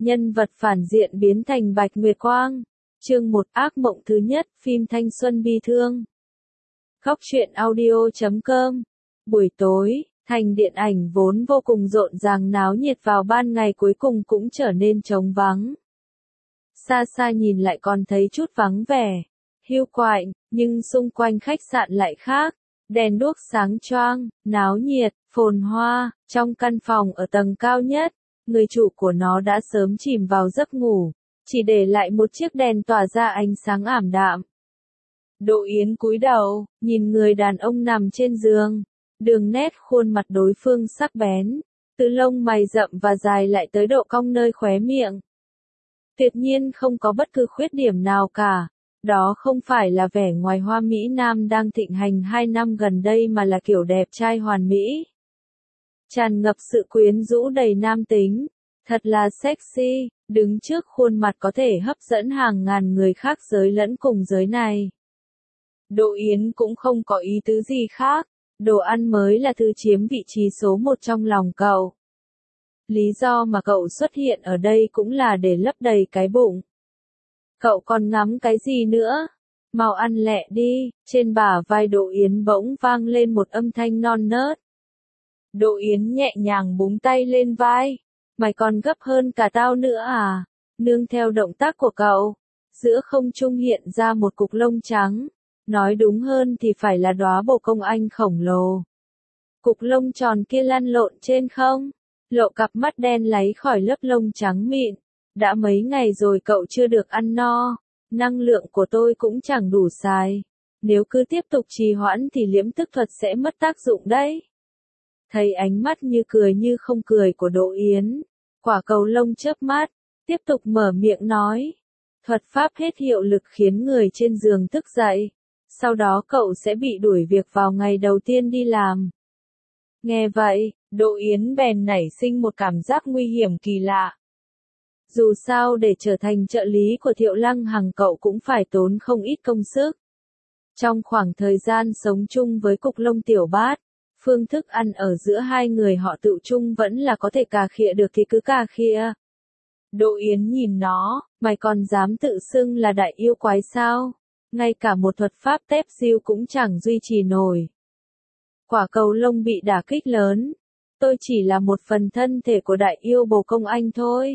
nhân vật phản diện biến thành Bạch Nguyệt Quang. Chương 1 ác mộng thứ nhất, phim thanh xuân bi thương. Góc truyện audio.com. Buổi tối, thành điện ảnh vốn vô cùng rộn ràng náo nhiệt vào ban ngày cuối cùng cũng trở nên trống vắng. Xa xa nhìn lại còn thấy chút vắng vẻ, hiu quạnh, nhưng xung quanh khách sạn lại khác. Đèn đuốc sáng choang, náo nhiệt, phồn hoa. Trong căn phòng ở tầng cao nhất, người chủ của nó đã sớm chìm vào giấc ngủ, chỉ để lại một chiếc đèn tỏa ra ánh sáng ảm đạm. Đỗ Yến cúi đầu, nhìn người đàn ông nằm trên giường. Đường nét khuôn mặt đối phương sắc bén, từ lông mày rậm và dài lại tới độ cong nơi khóe miệng. Tuyệt nhiên không có bất cứ khuyết điểm nào cả. Đó không phải là vẻ ngoài hoa mỹ nam đang thịnh hành 2 năm gần đây mà là kiểu đẹp trai hoàn mỹ. Tràn ngập sự quyến rũ đầy nam tính. Thật là sexy, đứng trước khuôn mặt có thể hấp dẫn hàng ngàn người khác giới lẫn cùng giới này. Đỗ Yến cũng không có ý tứ gì khác. Đồ ăn mới là thứ chiếm vị trí số 1 trong lòng cậu. Lý do mà cậu xuất hiện ở đây cũng là để lấp đầy cái bụng. Cậu còn ngắm cái gì nữa? Mau ăn lẹ đi. Trên bả vai Đỗ Yến bỗng vang lên một âm thanh non nớt. Đỗ Yến nhẹ nhàng búng tay lên vai. Mày còn gấp hơn cả tao nữa à? Nương theo động tác của cậu, giữa không trung hiện ra một cục lông trắng. Nói đúng hơn thì phải là đóa bồ công anh khổng lồ. Cục lông tròn kia lăn lộn trên không, lộ cặp mắt đen láy khỏi lớp lông trắng mịn. Đã mấy ngày rồi cậu chưa được ăn no, năng lượng của tôi cũng chẳng đủ xài. Nếu cứ tiếp tục trì hoãn thì liễm tức thuật sẽ mất tác dụng đấy. Thấy ánh mắt như cười như không cười của Đỗ Yến, quả cầu lông chớp mắt, tiếp tục mở miệng nói. Thuật pháp hết hiệu lực khiến người trên giường thức dậy. Sau đó cậu sẽ bị đuổi việc vào ngày đầu tiên đi làm. Nghe vậy, Đỗ Yến bèn nảy sinh một cảm giác nguy hiểm kỳ lạ. Dù sao để trở thành trợ lý của Thiệu Lăng Hằng cậu cũng phải tốn không ít công sức. Trong khoảng thời gian sống chung với cục lông tiểu bát, phương thức ăn ở giữa hai người họ tự chung vẫn là có thể cà khịa được thì cứ cà khịa. Đỗ Yến nhìn nó, mày còn dám tự xưng là đại yêu quái sao? Ngay cả một thuật pháp tép diêu cũng chẳng duy trì nổi. Quả cầu lông bị đả kích lớn. Tôi chỉ là một phần thân thể của đại yêu bồ công anh thôi.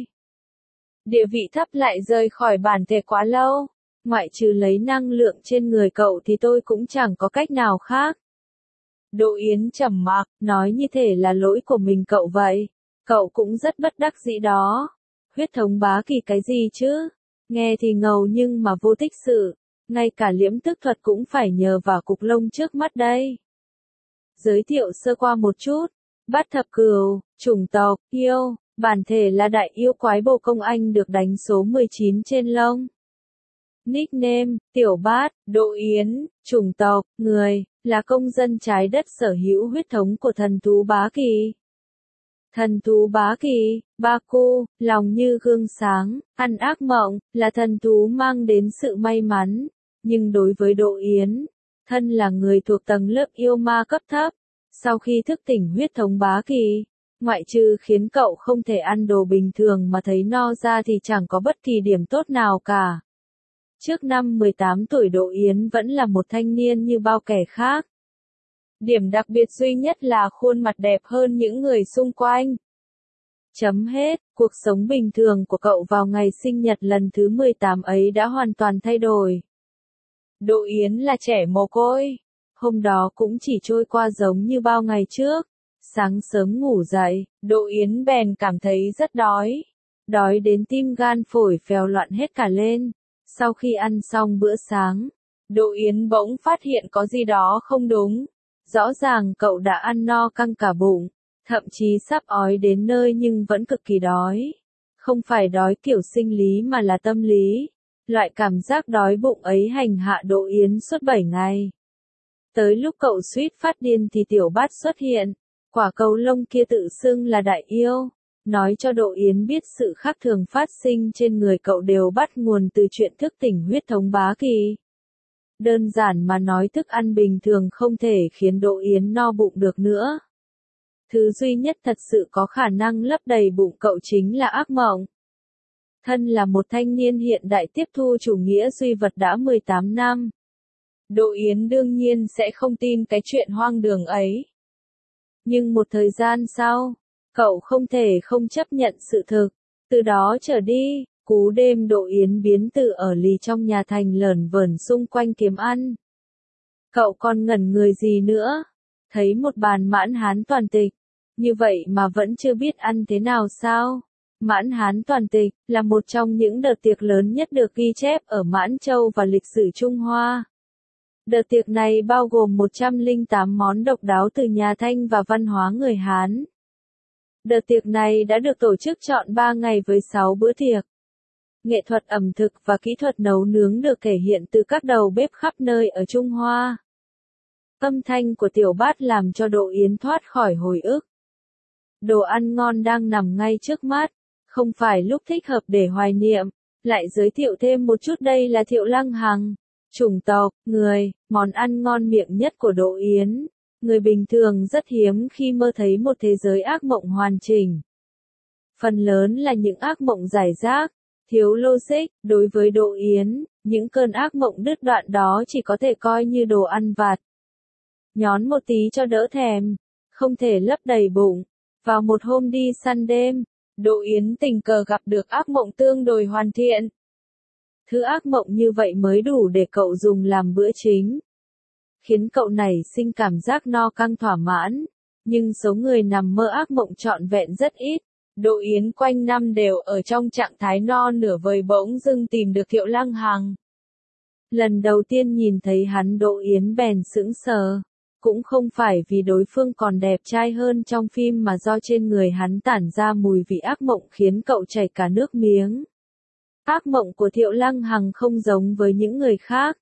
Địa vị thấp lại rời khỏi bản thể quá lâu. Ngoại trừ lấy năng lượng trên người cậu thì tôi cũng chẳng có cách nào khác. Đỗ Yến trầm mặc, nói như thể là lỗi của mình cậu vậy. Cậu cũng rất bất đắc dĩ đó. Huyết thống bá kỳ cái gì chứ? Nghe thì ngầu nhưng mà vô tích sự. Ngay cả liễm tức thuật cũng phải nhờ vào cục lông trước mắt đây. Giới thiệu sơ qua một chút. Bát thập cửu, chủng tộc, yêu, bản thể là đại yêu quái bồ công anh được đánh số 19 trên lông. Nickname, Tiểu Bát, Đỗ Yến, chủng tộc, người, là công dân trái đất sở hữu huyết thống của thần thú bá kỳ. Thần thú bá kỳ, Baku, lòng như gương sáng, ăn ác mộng, là thần thú mang đến sự may mắn. Nhưng đối với Đỗ Yến, thân là người thuộc tầng lớp yêu ma cấp thấp, sau khi thức tỉnh huyết thống bá kỳ, ngoại trừ khiến cậu không thể ăn đồ bình thường mà thấy no ra thì chẳng có bất kỳ điểm tốt nào cả. Trước năm 18 tuổi Đỗ Yến vẫn là một thanh niên như bao kẻ khác. Điểm đặc biệt duy nhất là khuôn mặt đẹp hơn những người xung quanh. Chấm hết, cuộc sống bình thường của cậu vào ngày sinh nhật lần thứ 18 ấy đã hoàn toàn thay đổi. Đỗ Yến là trẻ mồ côi. Hôm đó cũng chỉ trôi qua giống như bao ngày trước. Sáng sớm ngủ dậy, Đỗ Yến bèn cảm thấy rất đói. Đói đến tim gan phổi phèo loạn hết cả lên. Sau khi ăn xong bữa sáng, Đỗ Yến bỗng phát hiện có gì đó không đúng. Rõ ràng cậu đã ăn no căng cả bụng, thậm chí sắp ói đến nơi nhưng vẫn cực kỳ đói. Không phải đói kiểu sinh lý mà là tâm lý. Loại cảm giác đói bụng ấy hành hạ Đỗ Yến suốt 7 ngày. Tới lúc cậu suýt phát điên thì Tiểu Bát xuất hiện. Quả cầu lông kia tự xưng là đại yêu. Nói cho Đỗ Yến biết sự khác thường phát sinh trên người cậu đều bắt nguồn từ chuyện thức tỉnh huyết thống bá kỳ. Đơn giản mà nói thức ăn bình thường không thể khiến Đỗ Yến no bụng được nữa. Thứ duy nhất thật sự có khả năng lấp đầy bụng cậu chính là ác mộng. Thân là một thanh niên hiện đại tiếp thu chủ nghĩa duy vật đã 18 năm. Đỗ Yến đương nhiên sẽ không tin cái chuyện hoang đường ấy. Nhưng một thời gian sau, cậu không thể không chấp nhận sự thực. Từ đó trở đi, cú đêm Đỗ Yến biến từ ở lì trong nhà thành lởn vởn xung quanh kiếm ăn. Cậu còn ngẩn người gì nữa? Thấy một bàn mãn hán toàn tịch. Như vậy mà vẫn chưa biết ăn thế nào sao? Mãn hán toàn tịch là một trong những đợt tiệc lớn nhất được ghi chép ở Mãn Châu và lịch sử Trung Hoa. Đợt tiệc này bao gồm 108 món độc đáo từ nhà Thanh và văn hóa người Hán. Đợt tiệc này đã được tổ chức trọn 3 ngày với 6 bữa tiệc. Nghệ thuật ẩm thực và kỹ thuật nấu nướng được thể hiện từ các đầu bếp khắp nơi ở Trung Hoa. Âm thanh của tiểu bát làm cho Đỗ Yến thoát khỏi hồi ức. Đồ ăn ngon đang nằm ngay trước mắt, không phải lúc thích hợp để hoài niệm. Lại giới thiệu thêm một chút, đây là Thiệu Lăng Hằng. Chủng tộc, người, món ăn ngon miệng nhất của Đỗ Yến. Người bình thường rất hiếm khi mơ thấy một thế giới ác mộng hoàn chỉnh. Phần lớn là những ác mộng rải rác, thiếu logic. Đối với Đỗ Yến, những cơn ác mộng đứt đoạn đó chỉ có thể coi như đồ ăn vặt. Nhón một tí cho đỡ thèm, không thể lấp đầy bụng. Vào một hôm đi săn đêm, Đỗ Yến tình cờ gặp được ác mộng tương đối hoàn thiện. Thứ ác mộng như vậy mới đủ để cậu dùng làm bữa chính. Khiến cậu nảy sinh cảm giác no căng thỏa mãn. Nhưng số người nằm mơ ác mộng trọn vẹn rất ít. Đỗ Yến quanh năm đều ở trong trạng thái no nửa vời, bỗng dưng tìm được Thiệu Lăng Hằng. Lần đầu tiên nhìn thấy hắn, Đỗ Yến bèn sững sờ. Cũng không phải vì đối phương còn đẹp trai hơn trong phim mà do trên người hắn tản ra mùi vị ác mộng khiến cậu chảy cả nước miếng. Ác mộng của Thiệu Lăng Hằng không giống với những người khác.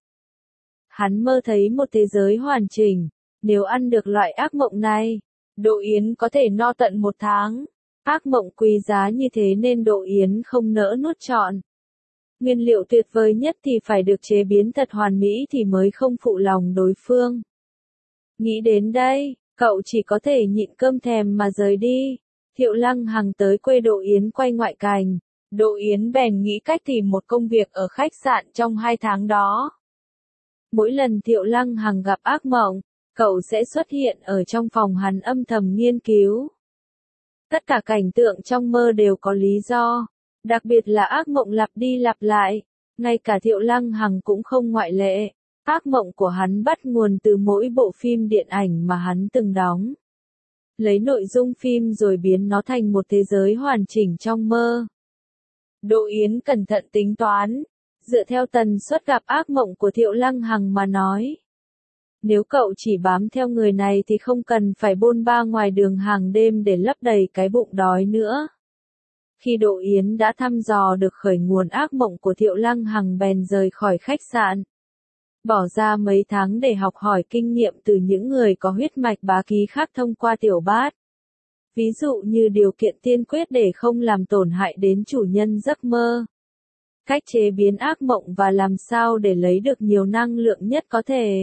Hắn mơ thấy một thế giới hoàn chỉnh. Nếu ăn được loại ác mộng này, Đỗ Yến có thể no tận 1 tháng. Ác mộng quý giá như thế nên Đỗ Yến không nỡ nuốt trọn. Nguyên liệu tuyệt vời nhất thì phải được chế biến thật hoàn mỹ thì mới không phụ lòng đối phương. Nghĩ đến đây, cậu chỉ có thể nhịn cơm thèm mà rời đi. Thiệu Lăng Hằng tới quê Đỗ Yến quay ngoại cảnh. Đỗ Yến bèn nghĩ cách tìm một công việc ở khách sạn trong 2 tháng đó. Mỗi lần Thiệu Lăng Hằng gặp ác mộng, cậu sẽ xuất hiện ở trong phòng hắn âm thầm nghiên cứu. Tất cả cảnh tượng trong mơ đều có lý do, đặc biệt là ác mộng lặp đi lặp lại. Ngay cả Thiệu Lăng Hằng cũng không ngoại lệ. Ác mộng của hắn bắt nguồn từ mỗi bộ phim điện ảnh mà hắn từng đóng. Lấy nội dung phim rồi biến nó thành một thế giới hoàn chỉnh trong mơ. Đỗ Yến cẩn thận tính toán, dựa theo tần suất gặp ác mộng của Thiệu Lăng Hằng mà nói. Nếu cậu chỉ bám theo người này thì không cần phải bôn ba ngoài đường hàng đêm để lấp đầy cái bụng đói nữa. Khi Đỗ Yến đã thăm dò được khởi nguồn ác mộng của Thiệu Lăng Hằng bèn rời khỏi khách sạn. Bỏ ra mấy tháng để học hỏi kinh nghiệm từ những người có huyết mạch bá ký khác thông qua tiểu bát. Ví dụ như điều kiện tiên quyết để không làm tổn hại đến chủ nhân giấc mơ. Cách chế biến ác mộng và làm sao để lấy được nhiều năng lượng nhất có thể.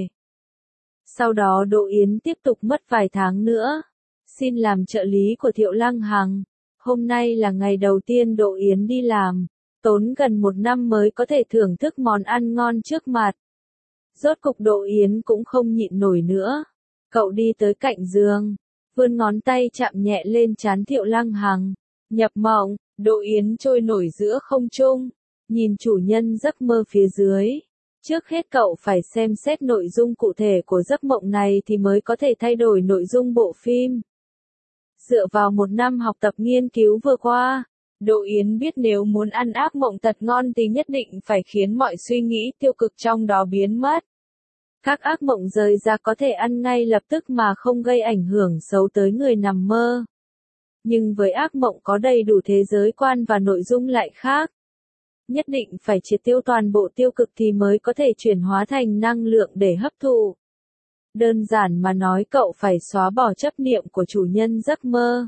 Sau đó Đỗ Yến tiếp tục mất vài tháng nữa. Xin làm trợ lý của Thiệu Lăng Hằng. Hôm nay là ngày đầu tiên Đỗ Yến đi làm. Tốn gần 1 năm mới có thể thưởng thức món ăn ngon trước mặt. Rốt cục Đỗ Yến cũng không nhịn nổi nữa. Cậu đi tới cạnh giường, vươn ngón tay chạm nhẹ lên trán Thiệu Lăng Hằng. Nhập mộng, Đỗ Yến trôi nổi giữa không trung, nhìn chủ nhân giấc mơ phía dưới. Trước hết cậu phải xem xét nội dung cụ thể của giấc mộng này thì mới có thể thay đổi nội dung bộ phim. Dựa vào 1 năm học tập nghiên cứu vừa qua, Đỗ Yến biết nếu muốn ăn ác mộng thật ngon thì nhất định phải khiến mọi suy nghĩ tiêu cực trong đó biến mất. Các ác mộng rời ra có thể ăn ngay lập tức mà không gây ảnh hưởng xấu tới người nằm mơ. Nhưng với ác mộng có đầy đủ thế giới quan và nội dung lại khác. Nhất định phải triệt tiêu toàn bộ tiêu cực thì mới có thể chuyển hóa thành năng lượng để hấp thụ. Đơn giản mà nói, cậu phải xóa bỏ chấp niệm của chủ nhân giấc mơ.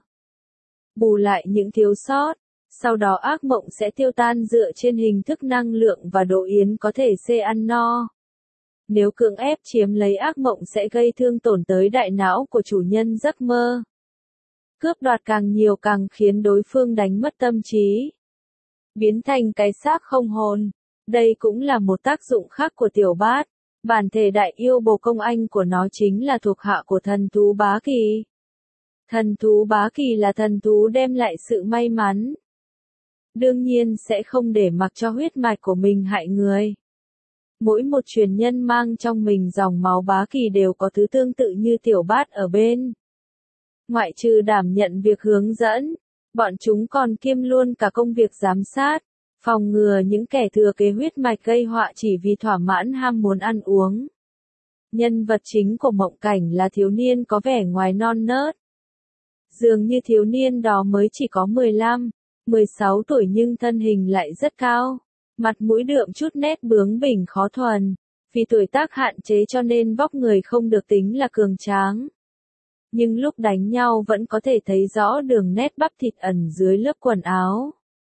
Bù lại những thiếu sót, sau đó ác mộng sẽ tiêu tan dựa trên hình thức năng lượng và Đỗ Yến có thể ăn no. Nếu cưỡng ép chiếm lấy ác mộng sẽ gây thương tổn tới đại não của chủ nhân giấc mơ. Cướp đoạt càng nhiều càng khiến đối phương đánh mất tâm trí. biến thành cái xác không hồn. Đây cũng là một tác dụng khác của tiểu bát. Bản thể đại yêu bồ công anh của nó chính là thuộc hạ của thần thú bá kỳ. Thần thú bá kỳ là thần thú đem lại sự may mắn. Đương nhiên sẽ không để mặc cho huyết mạch của mình hại người. Mỗi một truyền nhân mang trong mình dòng máu bá kỳ đều có thứ tương tự như tiểu bát ở bên. Ngoại trừ đảm nhận việc hướng dẫn, bọn chúng còn kiêm luôn cả công việc giám sát, phòng ngừa những kẻ thừa kế huyết mạch gây họa chỉ vì thỏa mãn ham muốn ăn uống. Nhân vật chính của mộng cảnh là thiếu niên có vẻ ngoài non nớt. Dường như thiếu niên đó mới chỉ có 15, 16 tuổi nhưng thân hình lại rất cao. Mặt mũi đượm chút nét bướng bỉnh khó thuần. Vì tuổi tác hạn chế cho nên vóc người không được tính là cường tráng. Nhưng lúc đánh nhau vẫn có thể thấy rõ đường nét bắp thịt ẩn dưới lớp quần áo.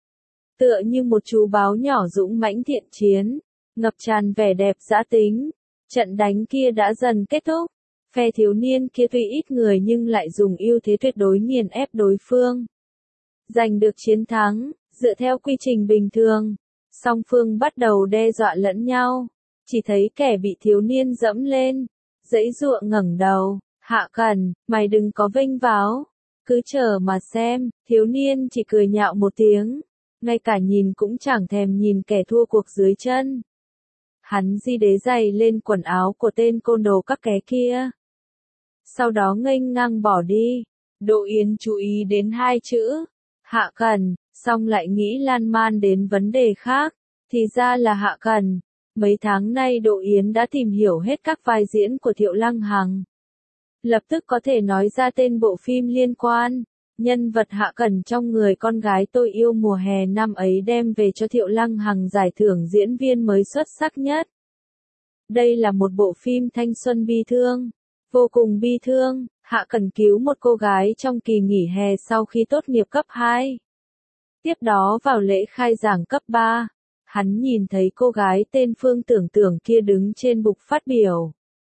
Tựa như một chú báo nhỏ dũng mãnh thiện chiến, ngập tràn vẻ đẹp dã tính. Trận đánh kia đã dần kết thúc. Phe thiếu niên kia tuy ít người nhưng lại dùng ưu thế tuyệt đối nghiền ép đối phương. Giành được chiến thắng, dựa theo quy trình bình thường. Song phương bắt đầu đe dọa lẫn nhau. Chỉ thấy kẻ bị thiếu niên dẫm lên. Giãy giụa ngẩng đầu. Hạ Cẩn, mày đừng có vênh váo. Cứ chờ mà xem. Thiếu niên chỉ cười nhạo một tiếng. Ngay cả nhìn cũng chẳng thèm nhìn kẻ thua cuộc dưới chân. Hắn di đế giày lên quần áo của tên côn đồ các ké kia. Sau đó nghênh ngang bỏ đi. Đỗ Yến chú ý đến hai chữ. Hạ Cẩn, xong lại nghĩ lan man đến vấn đề khác. Thì ra là Hạ Cẩn. Mấy tháng nay Đỗ Yến đã tìm hiểu hết các vai diễn của Thiệu Lăng Hằng. Lập tức có thể nói ra tên bộ phim liên quan. Nhân vật Hạ Cẩn trong Người con gái tôi yêu mùa hè năm ấy đem về cho Thiệu Lăng Hằng giải thưởng diễn viên mới xuất sắc nhất. Đây là một bộ phim thanh xuân bi thương. Vô cùng bi thương, Hạ Cẩn cứu một cô gái trong kỳ nghỉ hè sau khi tốt nghiệp cấp 2. Tiếp đó vào lễ khai giảng cấp 3, hắn nhìn thấy cô gái tên Phương Tưởng Tưởng kia đứng trên bục phát biểu.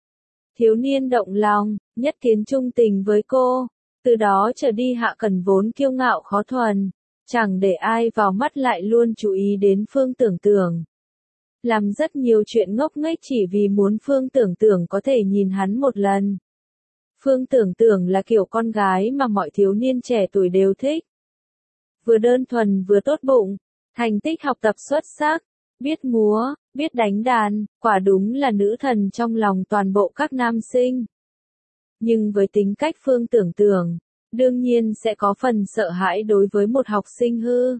Thiếu niên động lòng, nhất kiến trung tình với cô. Từ đó trở đi Hạ Cẩn vốn kiêu ngạo khó thuần, chẳng để ai vào mắt lại luôn chú ý đến Phương Tưởng Tưởng. Làm rất nhiều chuyện ngốc nghếch chỉ vì muốn Phương Tưởng Tưởng có thể nhìn hắn một lần. Phương Tưởng Tưởng là kiểu con gái mà mọi thiếu niên trẻ tuổi đều thích. Vừa đơn thuần vừa tốt bụng, thành tích học tập xuất sắc, biết múa, biết đánh đàn, quả đúng là nữ thần trong lòng toàn bộ các nam sinh. Nhưng với tính cách Phương Tưởng Tưởng, đương nhiên sẽ có phần sợ hãi đối với một học sinh hư.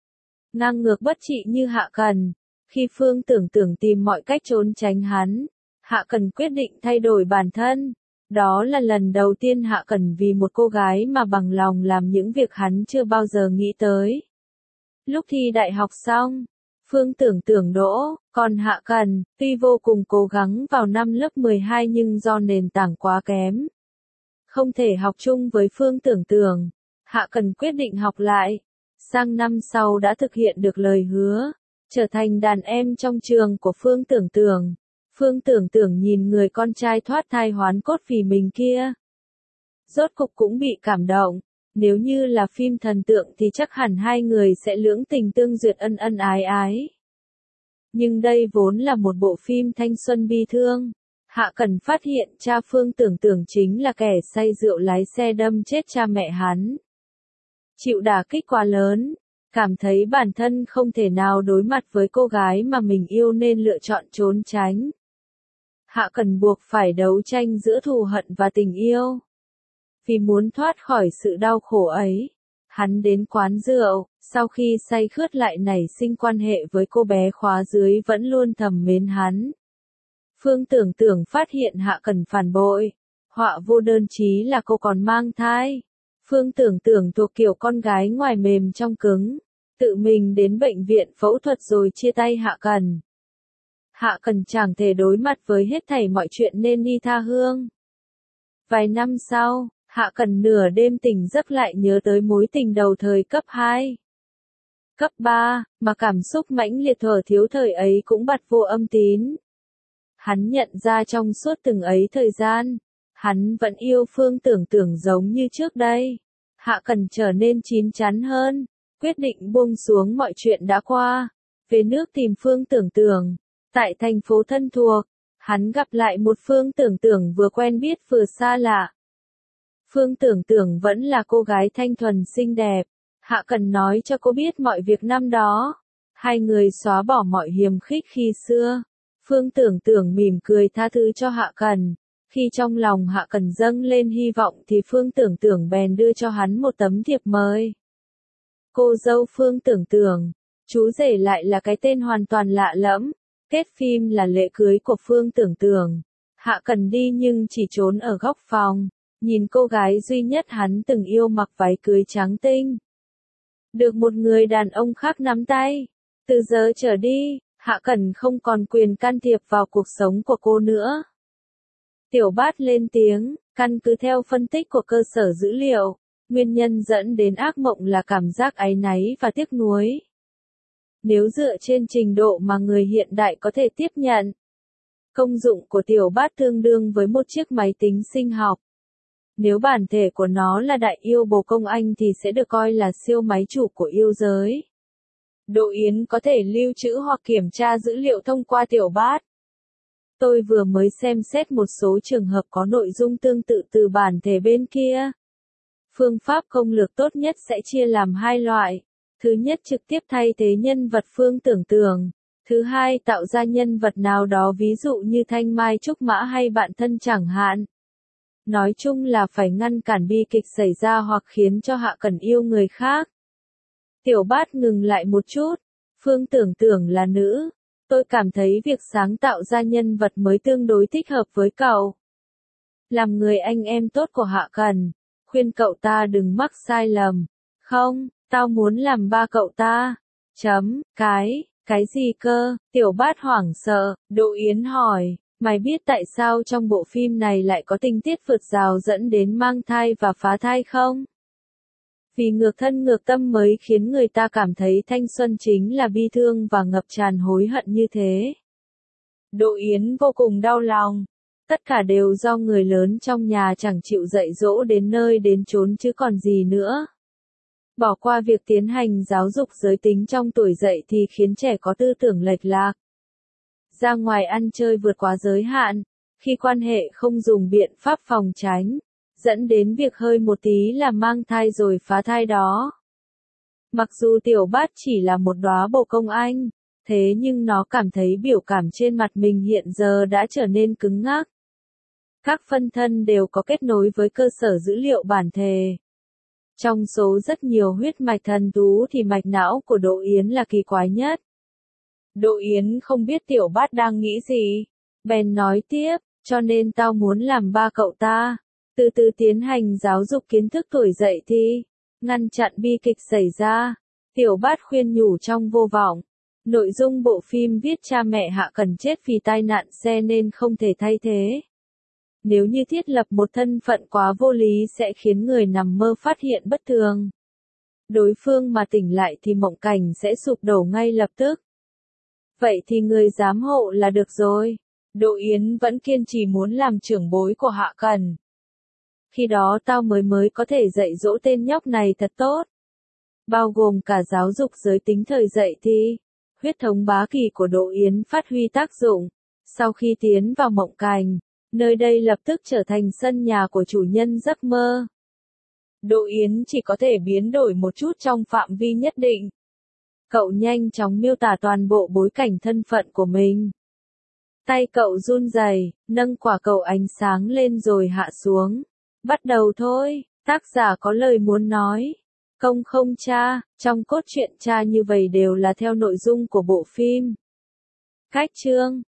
Ngang ngược bất trị như Hạ Cẩn, khi Phương Tưởng Tưởng tìm mọi cách trốn tránh hắn, Hạ Cẩn quyết định thay đổi bản thân. Đó là lần đầu tiên Hạ Cẩn vì một cô gái mà bằng lòng làm những việc hắn chưa bao giờ nghĩ tới. Lúc thi đại học xong, Phương Tưởng Tưởng đỗ, còn Hạ Cẩn, tuy vô cùng cố gắng vào năm lớp 12 nhưng do nền tảng quá kém. Không thể học chung với Phương Tưởng Tưởng, Hạ Cẩn quyết định học lại. Sang năm sau đã thực hiện được lời hứa, trở thành đàn em trong trường của Phương Tưởng Tưởng. Phương Tưởng Tưởng nhìn người con trai thoát thai hoán cốt vì mình kia. Rốt cục cũng bị cảm động. Nếu như là phim thần tượng thì chắc hẳn hai người sẽ lưỡng tình tương duyệt ân ân ái ái. Nhưng đây vốn là một bộ phim thanh xuân bi thương. Hạ Cẩn phát hiện cha Phương Tưởng Tưởng chính là kẻ say rượu lái xe đâm chết cha mẹ hắn. Chịu đả kích quá lớn, cảm thấy bản thân không thể nào đối mặt với cô gái mà mình yêu nên lựa chọn trốn tránh. Hạ Cẩn buộc phải đấu tranh giữa thù hận và tình yêu. Vì muốn thoát khỏi sự đau khổ ấy, hắn đến quán rượu, sau khi say khướt lại nảy sinh quan hệ với cô bé khóa dưới vẫn luôn thầm mến hắn. Phương Tưởng Tưởng phát hiện Hạ Cẩn phản bội, họa vô đơn chí là cô còn mang thai. Phương Tưởng Tưởng thuộc kiểu con gái ngoài mềm trong cứng, tự mình đến bệnh viện phẫu thuật rồi chia tay Hạ Cẩn. Hạ Cẩn chẳng thể đối mặt với hết thảy mọi chuyện nên đi tha hương. Vài năm sau, Hạ Cẩn nửa đêm tỉnh giấc lại nhớ tới mối tình đầu thời cấp 2. Cấp 3, mà cảm xúc mãnh liệt thuở thiếu thời ấy cũng bặt vô âm tín. Hắn nhận ra trong suốt từng ấy thời gian, hắn vẫn yêu Phương Tưởng Tưởng giống như trước đây. Hạ Cẩn trở nên chín chắn hơn, quyết định buông xuống mọi chuyện đã qua, về nước tìm Phương Tưởng Tưởng. Tại thành phố thân thuộc, hắn gặp lại một Phương Tưởng Tưởng vừa quen biết vừa xa lạ. Phương Tưởng Tưởng vẫn là cô gái thanh thuần xinh đẹp. Hạ Cần nói cho cô biết mọi việc năm đó. Hai người xóa bỏ mọi hiềm khích khi xưa. Phương Tưởng Tưởng mỉm cười tha thứ cho Hạ Cần. Khi trong lòng Hạ Cần dâng lên hy vọng thì Phương Tưởng Tưởng bèn đưa cho hắn một tấm thiệp mời. Cô dâu Phương Tưởng Tưởng, chú rể lại là cái tên hoàn toàn lạ lẫm. Kết phim là lễ cưới của Phương Tưởng Tưởng. Hạ Cần đi nhưng chỉ trốn ở góc phòng, nhìn cô gái duy nhất hắn từng yêu mặc váy cưới trắng tinh. Được một người đàn ông khác nắm tay. Từ giờ trở đi, Hạ Cần không còn quyền can thiệp vào cuộc sống của cô nữa. Tiểu Bát lên tiếng, căn cứ theo phân tích của cơ sở dữ liệu, nguyên nhân dẫn đến ác mộng là cảm giác áy náy và tiếc nuối. Nếu dựa trên trình độ mà người hiện đại có thể tiếp nhận, công dụng của Tiểu Bát tương đương với một chiếc máy tính sinh học. Nếu bản thể của nó là đại yêu bồ công anh thì sẽ được coi là siêu máy chủ của yêu giới. Đỗ Yến có thể lưu trữ hoặc kiểm tra dữ liệu thông qua Tiểu Bát. Tôi vừa mới xem xét một số trường hợp có nội dung tương tự từ bản thể bên kia. Phương pháp công lược tốt nhất sẽ chia làm hai loại. Thứ nhất trực tiếp thay thế nhân vật Phương Tưởng Tưởng. Thứ hai tạo ra nhân vật nào đó ví dụ như Thanh Mai Trúc Mã hay bạn thân chẳng hạn. Nói chung là phải ngăn cản bi kịch xảy ra hoặc khiến cho Hạ Cần yêu người khác. Tiểu Bát ngừng lại một chút. Phương Tưởng Tưởng là nữ. Tôi cảm thấy việc sáng tạo ra nhân vật mới tương đối thích hợp với cậu. Làm người anh em tốt của Hạ Cần, khuyên cậu ta đừng mắc sai lầm. Không, tao muốn làm ba cậu ta. Cái gì cơ? Tiểu Bát hoảng sợ. Đỗ Yến hỏi, mày biết tại sao trong bộ phim này lại có tình tiết vượt rào dẫn đến mang thai và phá thai không? Vì ngược thân ngược tâm mới khiến người ta cảm thấy thanh xuân chính là bi thương và ngập tràn hối hận như thế. Đỗ Yến vô cùng đau lòng. Tất cả đều do người lớn trong nhà chẳng chịu dạy dỗ đến nơi đến chốn chứ còn gì nữa. Bỏ qua việc tiến hành giáo dục giới tính trong tuổi dậy thì khiến trẻ có tư tưởng lệch lạc. Ra ngoài ăn chơi vượt quá giới hạn, khi quan hệ không dùng biện pháp phòng tránh, dẫn đến việc hơi một tí là mang thai rồi phá thai đó. Mặc dù Tiểu Bát chỉ là một đóa bồ công anh, thế nhưng nó cảm thấy biểu cảm trên mặt mình hiện giờ đã trở nên cứng ngắc. Các phân thân đều có kết nối với cơ sở dữ liệu bản thể. Trong số rất nhiều huyết mạch thần thú thì mạch não của Đỗ Yến là kỳ quái nhất. Đỗ Yến không biết Tiểu Bát đang nghĩ gì, bèn nói tiếp, cho nên tao muốn làm ba cậu ta, từ từ tiến hành giáo dục kiến thức tuổi dậy thì, ngăn chặn bi kịch xảy ra. Tiểu Bát khuyên nhủ trong vô vọng. Nội dung bộ phim viết cha mẹ Hạ Cần chết vì tai nạn xe nên không thể thay thế. Nếu như thiết lập một thân phận quá vô lý sẽ khiến người nằm mơ phát hiện bất thường. Đối phương mà tỉnh lại thì mộng cảnh sẽ sụp đổ ngay lập tức. Vậy thì người giám hộ là được rồi. Đỗ Yến vẫn kiên trì muốn làm trưởng bối của Hạ Cần. Khi đó tao mới có thể dạy dỗ tên nhóc này thật tốt. Bao gồm cả giáo dục giới tính thời dậy thì. Huyết thống bá kỳ của Đỗ Yến phát huy tác dụng. Sau khi tiến vào mộng cảnh, nơi đây lập tức trở thành sân nhà của chủ nhân giấc mơ. Đỗ Yến chỉ có thể biến đổi một chút trong phạm vi nhất định. Cậu nhanh chóng miêu tả toàn bộ bối cảnh thân phận của mình. Tay cậu run rẩy, nâng quả cầu ánh sáng lên rồi hạ xuống. Bắt đầu thôi, tác giả có lời muốn nói. Không cha, trong cốt truyện cha như vậy đều là theo nội dung của bộ phim. Cách chương